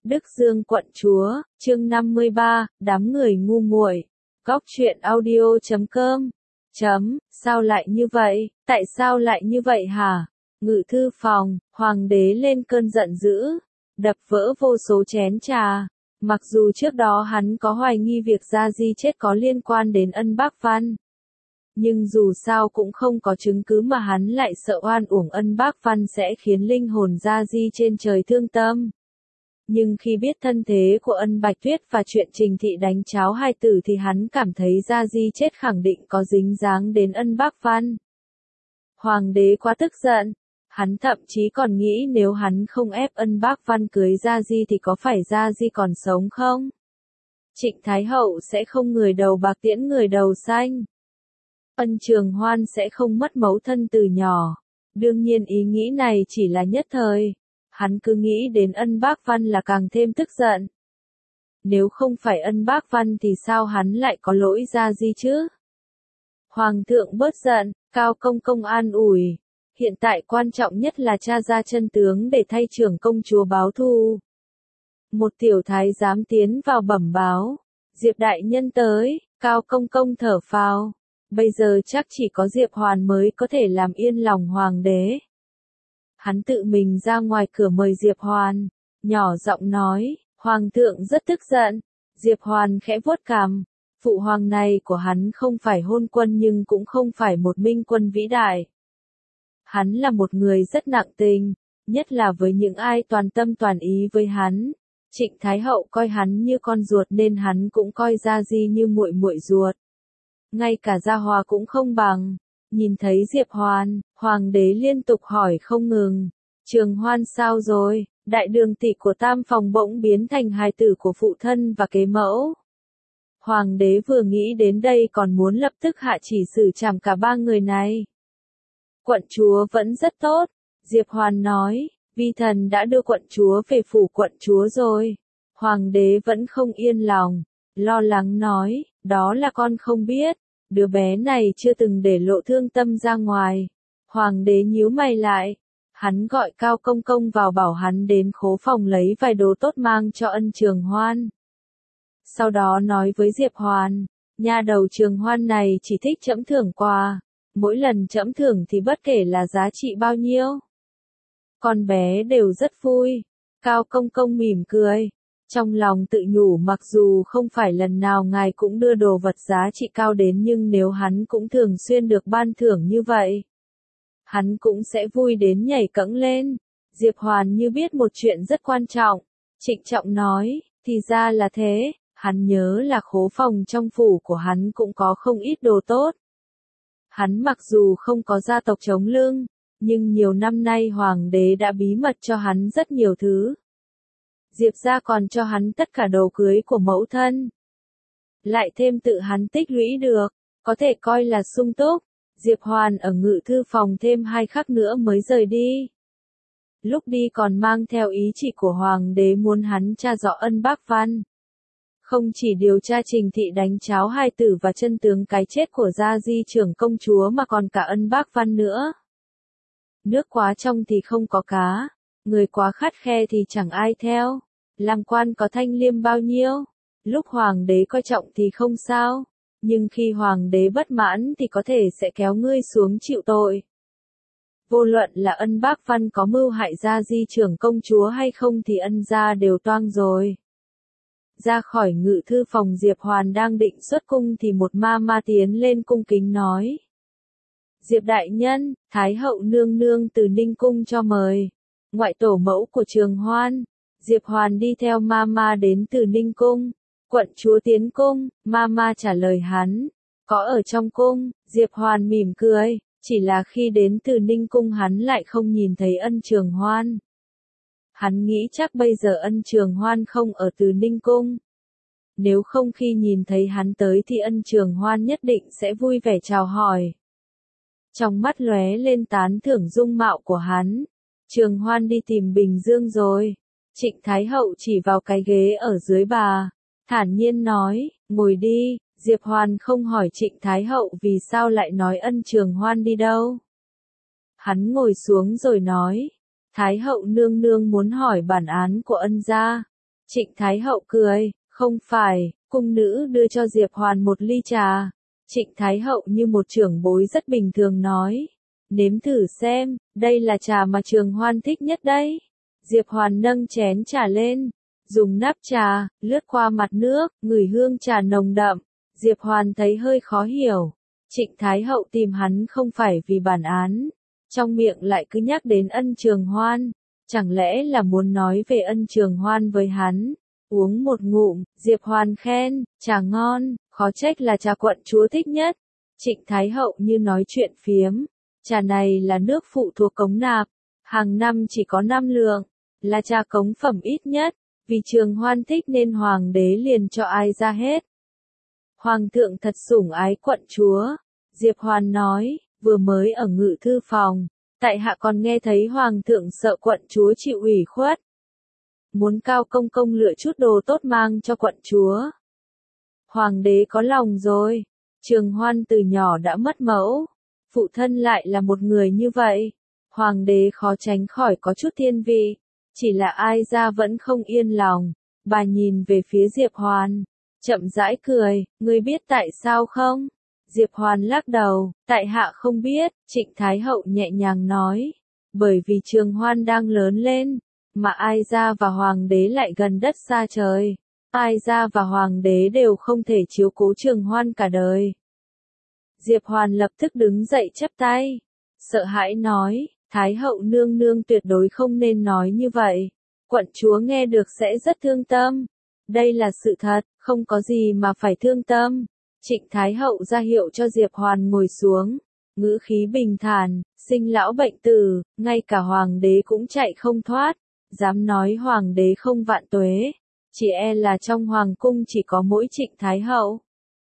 Đức Dương quận chúa, chương 53, đám người ngu muội. Góc truyện audio.com. Sao lại như vậy? Tại sao lại như vậy hả? Ngự thư phòng, hoàng đế lên cơn giận dữ, đập vỡ vô số chén trà. Mặc dù trước đó hắn có hoài nghi việc Gia Di chết có liên quan đến Ân Bác Văn, nhưng dù sao cũng không có chứng cứ mà hắn lại sợ oan uổng Ân Bác Văn sẽ khiến linh hồn Gia Di trên trời thương tâm. Nhưng khi biết thân thế của Ân Bạch Tuyết và chuyện Trình Thị đánh cháo hai tử thì hắn cảm thấy Gia Di chết khẳng định có dính dáng đến Ân Bác Văn. Hoàng đế quá tức giận, hắn thậm chí còn nghĩ nếu hắn không ép Ân Bác Văn cưới Gia Di thì có phải Gia Di còn sống không? Trịnh Thái Hậu sẽ không người đầu bạc tiễn người đầu xanh. Ân Trường Hoan sẽ không mất mẫu thân từ nhỏ. Đương nhiên ý nghĩ này chỉ là nhất thời. Hắn cứ nghĩ đến Ân Bác Văn là càng thêm tức giận. Nếu không phải Ân Bác Văn thì sao hắn lại có lỗi Gia Di chứ? Hoàng thượng bớt giận, Cao Công Công an ủi. Hiện tại quan trọng nhất là tra ra chân tướng để thay trưởng công chúa báo thù. Một tiểu thái giám tiến vào bẩm báo. Diệp đại nhân tới, Cao Công Công thở phào. Bây giờ chắc chỉ có Diệp Hoàn mới có thể làm yên lòng hoàng đế. Hắn tự mình ra ngoài cửa mời Diệp Hoàn, nhỏ giọng nói, Hoàng thượng rất tức giận. Diệp Hoàn khẽ vuốt cằm, phụ hoàng này của hắn không phải hôn quân nhưng cũng không phải một minh quân vĩ đại. Hắn là một người rất nặng tình, nhất là với những ai toàn tâm toàn ý với hắn. Trịnh Thái Hậu coi hắn như con ruột nên hắn cũng coi Gia Di như muội muội ruột. Ngay cả Gia Hòa cũng không bằng. Nhìn thấy Diệp Hoàn, hoàng đế liên tục hỏi không ngừng. Trường Hoan sao rồi? Đại đường tỷ của tam phòng bỗng biến thành hài tử của phụ thân và kế mẫu. Hoàng đế vừa nghĩ đến đây còn muốn lập tức hạ chỉ xử trảm cả ba người này. Quận chúa vẫn rất tốt, Diệp Hoàn nói, vi thần đã đưa quận chúa về phủ quận chúa rồi. Hoàng đế vẫn không yên lòng, lo lắng nói, đó là con không biết. Đứa bé này chưa từng để lộ thương tâm ra ngoài. Hoàng đế nhíu mày lại. Hắn gọi Cao Công Công vào bảo hắn đến khố phòng lấy vài đồ tốt mang cho Ân Trường Hoan. Sau đó nói với Diệp Hoàn, nha đầu Trường Hoan này chỉ thích trẫm thưởng quà. Mỗi lần trẫm thưởng thì bất kể là giá trị bao nhiêu. Con bé đều rất vui. Cao Công Công mỉm cười. Trong lòng tự nhủ mặc dù không phải lần nào ngài cũng đưa đồ vật giá trị cao đến nhưng nếu hắn cũng thường xuyên được ban thưởng như vậy, hắn cũng sẽ vui đến nhảy cẫng lên. Diệp Hoàn như biết một chuyện rất quan trọng, trịnh trọng nói, thì ra là thế, hắn nhớ là khố phòng trong phủ của hắn cũng có không ít đồ tốt. Hắn mặc dù không có gia tộc chống lưng, nhưng nhiều năm nay hoàng đế đã bí mật cho hắn rất nhiều thứ. Diệp gia còn cho hắn tất cả đồ cưới của mẫu thân. Lại thêm tự hắn tích lũy được, có thể coi là sung túc. Diệp Hoàn ở ngự thư phòng thêm 2 khắc nữa mới rời đi. Lúc đi còn mang theo ý chỉ của hoàng đế muốn hắn tra rõ Ân Bác Văn. Không chỉ điều tra Trình Thị đánh cháo hai tử và chân tướng cái chết của Gia Di trưởng công chúa mà còn cả Ân Bác Văn nữa. Nước quá trong thì không có cá, người quá khắt khe thì chẳng ai theo. Làm quan có thanh liêm bao nhiêu, lúc hoàng đế coi trọng thì không sao, nhưng khi hoàng đế bất mãn thì có thể sẽ kéo ngươi xuống chịu tội. Vô luận là Ân Bác Văn có mưu hại Gia Di trưởng công chúa hay không thì Ân gia đều toang rồi. Ra khỏi ngự thư phòng Diệp Hoàn đang định xuất cung thì một ma ma tiến lên cung kính nói. Diệp đại nhân, Thái hậu nương nương từ Ninh cung cho mời, ngoại tổ mẫu của Trường Hoan. Diệp Hoàn đi theo Mama đến từ Ninh Cung. Quận chúa tiến cung, Mama trả lời hắn. Có ở trong cung, Diệp Hoàn mỉm cười. Chỉ là khi đến từ Ninh Cung hắn lại không nhìn thấy Ân Trường Hoan. Hắn nghĩ chắc bây giờ Ân Trường Hoan không ở từ Ninh Cung. Nếu không khi nhìn thấy hắn tới thì Ân Trường Hoan nhất định sẽ vui vẻ chào hỏi. Trong mắt lóe lên tán thưởng dung mạo của hắn. Trường Hoan đi tìm Bình Dương rồi. Trịnh Thái Hậu chỉ vào cái ghế ở dưới bà, thản nhiên nói, ngồi đi. Diệp Hoàn không hỏi Trịnh Thái Hậu vì sao lại nói Ân Trường Hoan đi đâu. Hắn ngồi xuống rồi nói, Thái Hậu nương nương muốn hỏi bản án của Ân gia. Trịnh Thái Hậu cười, không phải, cung nữ đưa cho Diệp Hoàn một ly trà. Trịnh Thái Hậu như một trưởng bối rất bình thường nói. Nếm thử xem, đây là trà mà Trường Hoan thích nhất đấy. Diệp Hoàn nâng chén trà lên, dùng nắp trà, lướt qua mặt nước, ngửi hương trà nồng đậm. Diệp Hoàn thấy hơi khó hiểu. Trịnh Thái Hậu tìm hắn không phải vì bản án. Trong miệng lại cứ nhắc đến ân Trường Hoan. Chẳng lẽ là muốn nói về ân Trường Hoan với hắn? Uống một ngụm, Diệp Hoàn khen, trà ngon, khó trách là trà quận chúa thích nhất. Trịnh Thái Hậu như nói chuyện phiếm. Trà này là nước phụ thuộc cống nạp. Hàng năm chỉ có 5 lượng. Là trà cống phẩm ít nhất. Vì Trường Hoan thích nên hoàng đế liền cho ai ra hết. Hoàng thượng thật sủng ái quận chúa. Diệp Hoàn nói, vừa mới ở ngự thư phòng. Tại hạ còn nghe thấy hoàng thượng sợ quận chúa chịu ủy khuất. Muốn Cao công công lựa chút đồ tốt mang cho quận chúa. Hoàng đế có lòng rồi. Trường Hoan từ nhỏ đã mất mẫu. Phụ thân lại là một người như vậy. Hoàng đế khó tránh khỏi có chút thiên vị. Chỉ là ai ra vẫn không yên lòng. Bà nhìn về phía Diệp Hoàn. Chậm rãi cười, ngươi biết tại sao không? Diệp Hoàn lắc đầu, tại hạ không biết. Trịnh Thái Hậu nhẹ nhàng nói. Bởi vì Trường Hoan đang lớn lên. Mà ai ra và hoàng đế lại gần đất xa trời. Ai ra và hoàng đế đều không thể chiếu cố Trường Hoan cả đời. Diệp Hoàn lập tức đứng dậy chắp tay. Sợ hãi nói, Thái Hậu nương nương tuyệt đối không nên nói như vậy. Quận chúa nghe được sẽ rất thương tâm. Đây là sự thật, không có gì mà phải thương tâm. Trịnh Thái Hậu ra hiệu cho Diệp Hoàn ngồi xuống. Ngữ khí bình thản, sinh lão bệnh tử, ngay cả hoàng đế cũng chạy không thoát. Dám nói hoàng đế không vạn tuế. Chỉ e là trong hoàng cung chỉ có mỗi Trịnh Thái Hậu.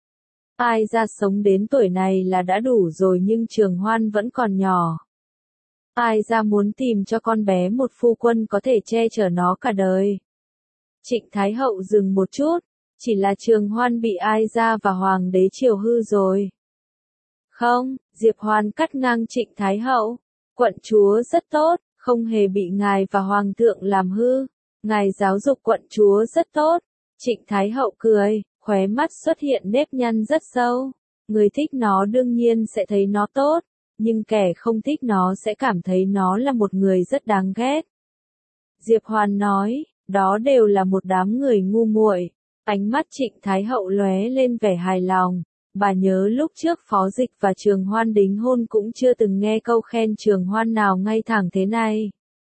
Ai ra sống đến tuổi này là đã đủ rồi nhưng Trường Hoan vẫn còn nhỏ. Ai ra muốn tìm cho con bé một phu quân có thể che chở nó cả đời. Trịnh Thái Hậu dừng một chút. Chỉ là Trường Hoan bị ai ra và hoàng đế chiều hư rồi. Không, Diệp Hoàn cắt ngang Trịnh Thái Hậu. Quận chúa rất tốt, không hề bị ngài và hoàng thượng làm hư. Ngài giáo dục quận chúa rất tốt. Trịnh Thái Hậu cười, khóe mắt xuất hiện nếp nhăn rất sâu. Người thích nó đương nhiên sẽ thấy nó tốt, nhưng kẻ không thích nó sẽ cảm thấy nó là một người rất đáng ghét. Diệp Hoàn nói, đó đều là một đám người ngu muội. Ánh mắt Trịnh Thái Hậu lóe lên vẻ hài lòng. Bà nhớ lúc trước Phó Dịch và Trường Hoan đính hôn cũng chưa từng nghe câu khen Trường Hoan nào ngay thẳng thế này.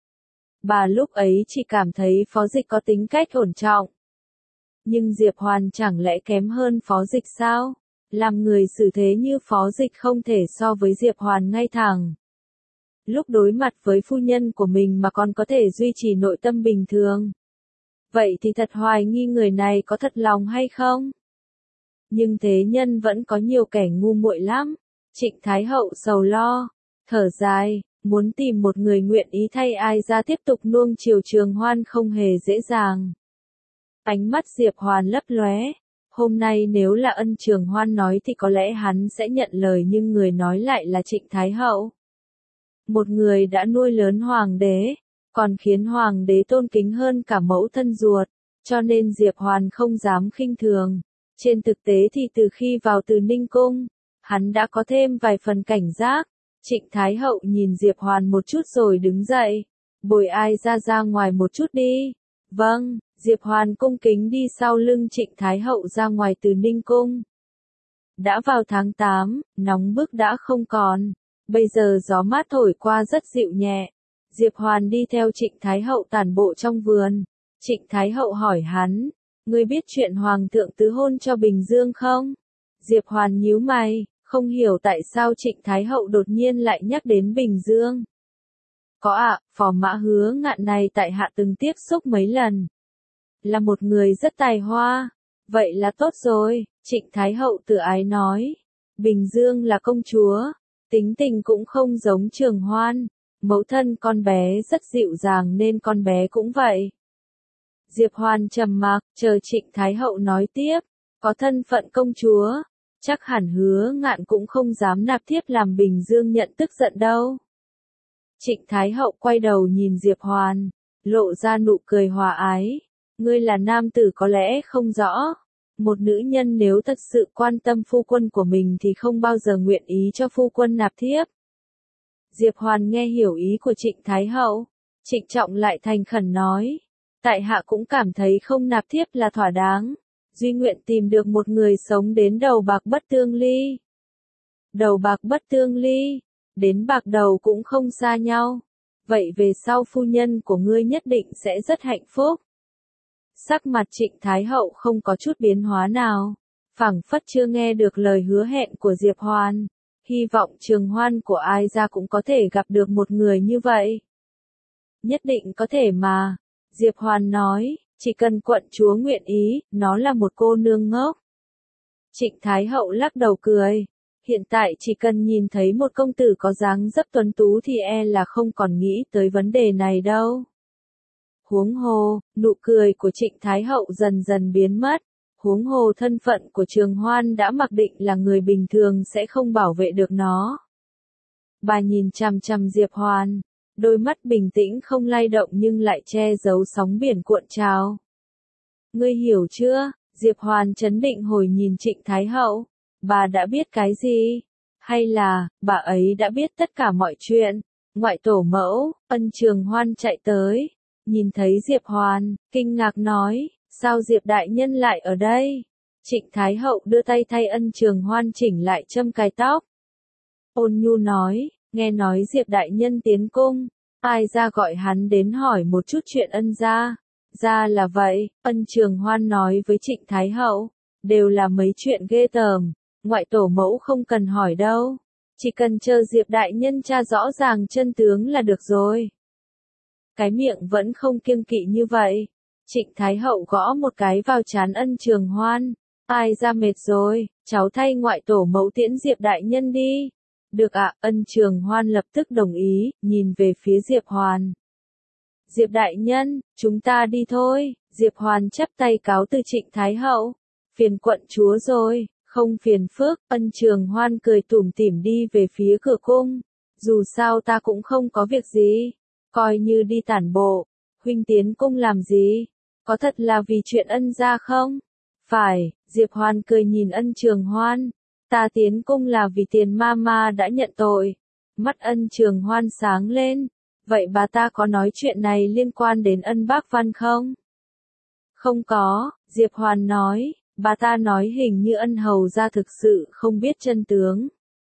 Bà lúc ấy chỉ cảm thấy Phó Dịch có tính cách ổn trọng. Nhưng Diệp Hoàn chẳng lẽ kém hơn Phó Dịch sao? Làm người xử thế như Phó Dịch không thể so với Diệp Hoàn ngay thẳng. Lúc đối mặt với phu nhân của mình mà còn có thể duy trì nội tâm bình thường. Vậy thì thật hoài nghi người này có thật lòng hay không? Nhưng thế nhân vẫn có nhiều kẻ ngu muội lắm. Trịnh Thái Hậu sầu lo, thở dài, muốn tìm một người nguyện ý thay ai ra tiếp tục nuông chiều Trường Hoan không hề dễ dàng. Ánh mắt Diệp Hoàn lấp lóe. Hôm nay nếu là ân Trường Hoan nói thì có lẽ hắn sẽ nhận lời nhưng người nói lại là Trịnh Thái Hậu. Một người đã nuôi lớn hoàng đế, còn khiến hoàng đế tôn kính hơn cả mẫu thân ruột, cho nên Diệp Hoàn không dám khinh thường. Trên thực tế thì từ khi vào Từ Ninh Cung, hắn đã có thêm vài phần cảnh giác. Trịnh Thái Hậu nhìn Diệp Hoàn một chút rồi đứng dậy. Bồi ai ra ngoài một chút đi. Vâng, Diệp Hoàn cung kính đi sau lưng Trịnh Thái Hậu ra ngoài Từ Ninh Cung. Đã vào tháng 8, nóng bức đã không còn. Bây giờ gió mát thổi qua rất dịu nhẹ. Diệp Hoàn đi theo Trịnh Thái Hậu tản bộ trong vườn. Trịnh Thái Hậu hỏi hắn, ngươi biết chuyện Hoàng thượng tứ hôn cho Bình Dương không? Diệp Hoàn nhíu mày, không hiểu tại sao Trịnh Thái Hậu đột nhiên lại nhắc đến Bình Dương. Có ạ, Phò Mã Hứa Ngạn này tại hạ từng tiếp xúc mấy lần. Là một người rất tài hoa. Vậy là tốt rồi, Trịnh Thái Hậu tự ái nói. Bình Dương là công chúa, tính tình cũng không giống Trường Hoan. Mẫu thân con bé rất dịu dàng nên con bé cũng vậy. Diệp Hoàn trầm mặc, chờ Trịnh Thái Hậu nói tiếp. Có thân phận công chúa, chắc hẳn Hứa Ngạn cũng không dám nạp thiếp làm Bình Dương nhận tức giận đâu. Trịnh Thái Hậu quay đầu nhìn Diệp Hoàn, lộ ra nụ cười hòa ái. Ngươi là nam tử có lẽ không rõ. Một nữ nhân nếu thật sự quan tâm phu quân của mình thì không bao giờ nguyện ý cho phu quân nạp thiếp. Diệp Hoàn nghe hiểu ý của Trịnh Thái Hậu. Trịnh trọng lại thành khẩn nói. Tại hạ cũng cảm thấy không nạp thiếp là thỏa đáng. Duy nguyện tìm được một người sống đến đầu bạc bất tương ly. Đầu bạc bất tương ly, đến bạc đầu cũng không xa nhau. Vậy về sau phu nhân của ngươi nhất định sẽ rất hạnh phúc. Sắc mặt Trịnh Thái Hậu không có chút biến hóa nào, phảng phất chưa nghe được lời hứa hẹn của Diệp Hoàn. Hy vọng Trường Hoan của ai ra cũng có thể gặp được một người như vậy. Nhất định có thể mà. Diệp Hoàn nói, chỉ cần quận chúa nguyện ý, nó là một cô nương ngốc. Trịnh Thái Hậu lắc đầu cười. Hiện tại chỉ cần nhìn thấy một công tử có dáng dấp tuấn tú thì e là không còn nghĩ tới vấn đề này đâu. Huống hồ, nụ cười của Trịnh Thái Hậu dần dần biến mất. Huống hồ thân phận của Trường Hoan đã mặc định là người bình thường sẽ không bảo vệ được nó. Bà nhìn chằm chằm Diệp Hoàn, đôi mắt bình tĩnh không lay động nhưng lại che giấu sóng biển cuộn trào. Ngươi hiểu chưa? Diệp Hoàn trấn định hồi nhìn Trịnh Thái Hậu. Bà đã biết cái gì? Hay là, bà ấy đã biết tất cả mọi chuyện? Ngoại tổ mẫu, Ân Trường Hoan chạy tới. Nhìn thấy Diệp Hoàn, kinh ngạc nói, sao Diệp đại nhân lại ở đây? Trịnh Thái Hậu đưa tay thay Ân Trường Hoan chỉnh lại châm cài tóc. Ôn nhu nói, nghe nói Diệp đại nhân tiến cung, ai ra gọi hắn đến hỏi một chút chuyện Ân gia. Ra là vậy, Ân Trường Hoan nói với Trịnh Thái Hậu, đều là mấy chuyện ghê tởm, ngoại tổ mẫu không cần hỏi đâu, chỉ cần chờ Diệp đại nhân tra rõ ràng chân tướng là được rồi. Cái miệng vẫn không kiêng kỵ như vậy. Trịnh Thái Hậu gõ một cái vào trán Ân Trường Hoan. Ai ra mệt rồi, cháu thay ngoại tổ mẫu tiễn Diệp đại nhân đi. Được ạ, Ân Trường Hoan lập tức đồng ý, nhìn về phía Diệp Hoàn. Diệp đại nhân, chúng ta đi thôi. Diệp Hoàn chắp tay cáo từ Trịnh Thái Hậu. Phiền quận chúa rồi, không phiền phức. Ân Trường Hoan cười tủm tỉm đi về phía cửa cung. Dù sao ta cũng không có việc gì. Coi như đi tản bộ. Huynh tiến cung làm gì? Có thật là vì chuyện Ân gia không? Phải, Diệp Hoàn cười nhìn Ân Trường Hoan. Ta tiến cung là vì tiền mama đã nhận tội. Mắt Ân Trường Hoan sáng lên. Vậy bà ta có nói chuyện này liên quan đến Ân Bác Văn không? Không có, Diệp Hoàn nói. Bà ta nói hình như Ân hầu gia thực sự không biết chân tướng.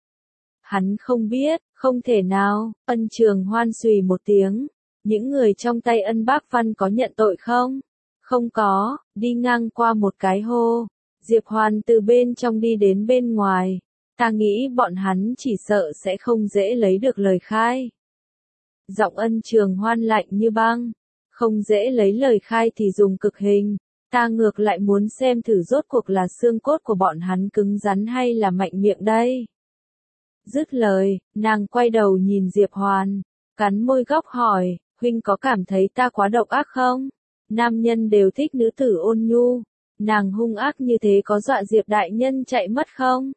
Hắn không biết, không thể nào. Ân Trường Hoan xùy một tiếng. Những người trong tay Ân Bác Văn có nhận tội không? Không có, đi ngang qua một cái hô. Diệp Hoàn từ bên trong đi đến bên ngoài. Ta nghĩ bọn hắn chỉ sợ sẽ không dễ lấy được lời khai. Giọng Ân Trường Hoan lạnh như băng. Không dễ lấy lời khai thì dùng cực hình. Ta ngược lại muốn xem thử rốt cuộc là xương cốt của bọn hắn cứng rắn hay là mạnh miệng đây. Dứt lời, nàng quay đầu nhìn Diệp Hoàn, cắn môi góc hỏi, huynh có cảm thấy ta quá độc ác không? Nam nhân đều thích nữ tử ôn nhu, nàng hung ác như thế có dọa Diệp đại nhân chạy mất không?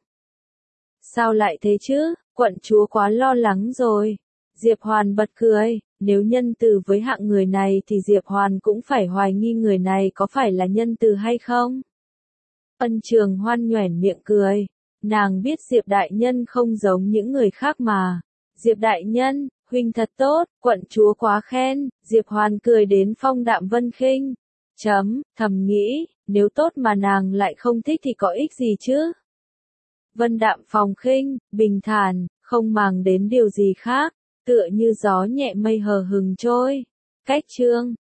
Sao lại thế chứ, quận chúa quá lo lắng rồi. Diệp Hoàn bật cười, nếu nhân từ với hạng người này thì Diệp Hoàn cũng phải hoài nghi người này có phải là nhân từ hay không? Ân Trường Hoan nhoẻn miệng cười. Nàng biết Diệp đại nhân không giống những người khác mà. Diệp đại nhân, huynh thật tốt, quận chúa quá khen. Diệp Hoàn cười đến phong đạm vân khinh. Thầm nghĩ, nếu tốt mà nàng lại không thích thì có ích gì chứ? Vân đạm phong khinh, bình thản, không màng đến điều gì khác, tựa như gió nhẹ mây hờ hừng trôi. Cách chương